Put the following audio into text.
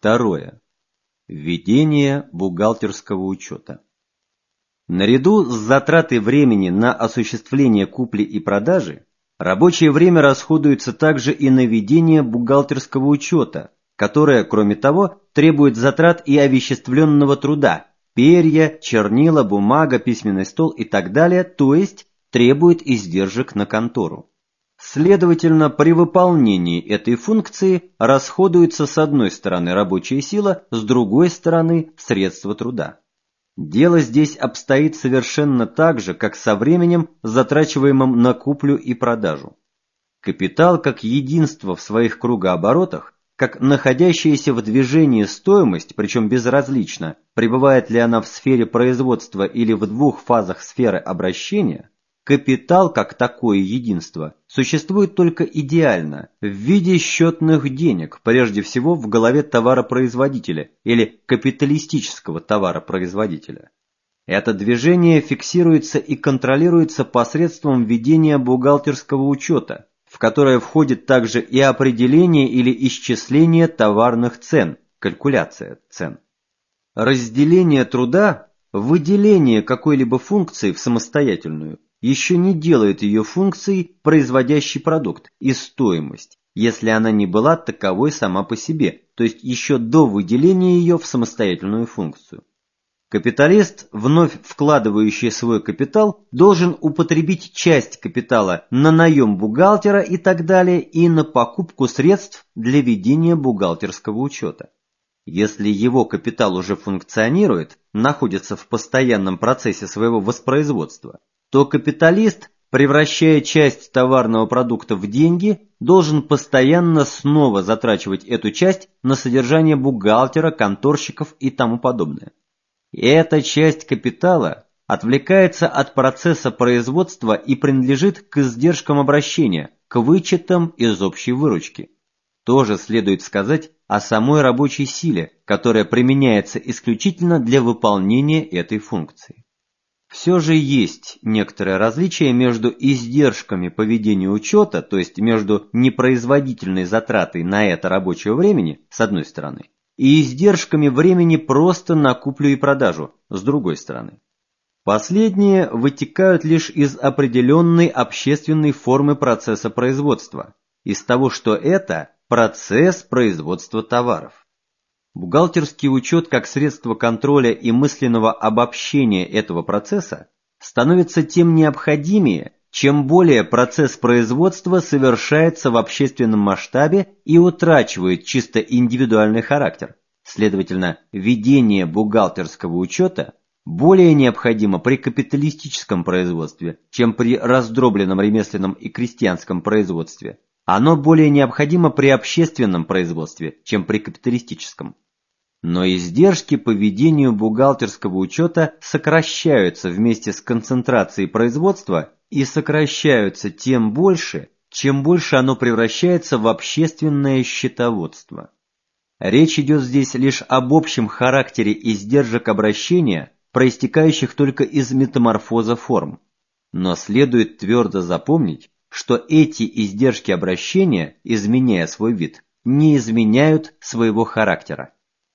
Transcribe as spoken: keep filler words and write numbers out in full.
Второе. Введение бухгалтерского учета. Наряду с затратой времени на осуществление купли и продажи, рабочее время расходуется также и на ведение бухгалтерского учета, которое, кроме того, требует затрат и овеществленного труда, перья, чернила, бумага, письменный стол и так далее, то есть требует издержек на контору. Следовательно, при выполнении этой функции расходуется с одной стороны рабочая сила, с другой стороны средства труда. Дело здесь обстоит совершенно так же, как со временем, затрачиваемым на куплю и продажу. Капитал как единство в своих кругооборотах, как находящаяся в движении стоимость, причем безразлично, пребывает ли она в сфере производства или в двух фазах сферы обращения, капитал как такое единство существует только идеально, в виде счетных денег, прежде всего в голове товаропроизводителя или капиталистического товаропроизводителя. Это движение фиксируется и контролируется посредством ведения бухгалтерского учета, в которое входит также и определение или исчисление товарных цен, калькуляция цен. Разделение труда, выделение какой-либо функции в самостоятельную, еще не делает ее функцией производящий продукт и стоимость, если она не была таковой сама по себе, то есть еще до выделения ее в самостоятельную функцию. Капиталист, вновь вкладывающий свой капитал, должен употребить часть капитала на наем бухгалтера и так далее и на покупку средств для ведения бухгалтерского учета. Если его капитал уже функционирует, находится в постоянном процессе своего воспроизводства, то капиталист, превращая часть товарного продукта в деньги, должен постоянно снова затрачивать эту часть на содержание бухгалтера, конторщиков и тому подобное. И эта часть капитала отвлекается от процесса производства и принадлежит к издержкам обращения, к вычетам из общей выручки. Тоже следует сказать о самой рабочей силе, которая применяется исключительно для выполнения этой функции. Все же есть некоторое различие между издержками по ведению учета, то есть между непроизводительной затратой на это рабочего времени, с одной стороны, и издержками времени просто на куплю и продажу, с другой стороны. Последние вытекают лишь из определенной общественной формы процесса производства, из того, что это процесс производства товаров. Бухгалтерский учет как средство контроля и мысленного обобщения этого процесса становится тем необходимее, чем более процесс производства совершается в общественном масштабе и утрачивает чисто индивидуальный характер. Следовательно, ведение бухгалтерского учета более необходимо при капиталистическом производстве, чем при раздробленном ремесленном и крестьянском производстве. Оно более необходимо при общественном производстве, чем при капиталистическом. Но издержки по ведению бухгалтерского учета сокращаются вместе с концентрацией производства и сокращаются тем больше, чем больше оно превращается в общественное счетоводство. Речь идет здесь лишь об общем характере издержек обращения, проистекающих только из метаморфоза форм. Но следует твердо запомнить, что эти издержки обращения, изменяя свой вид, не изменяют своего характера.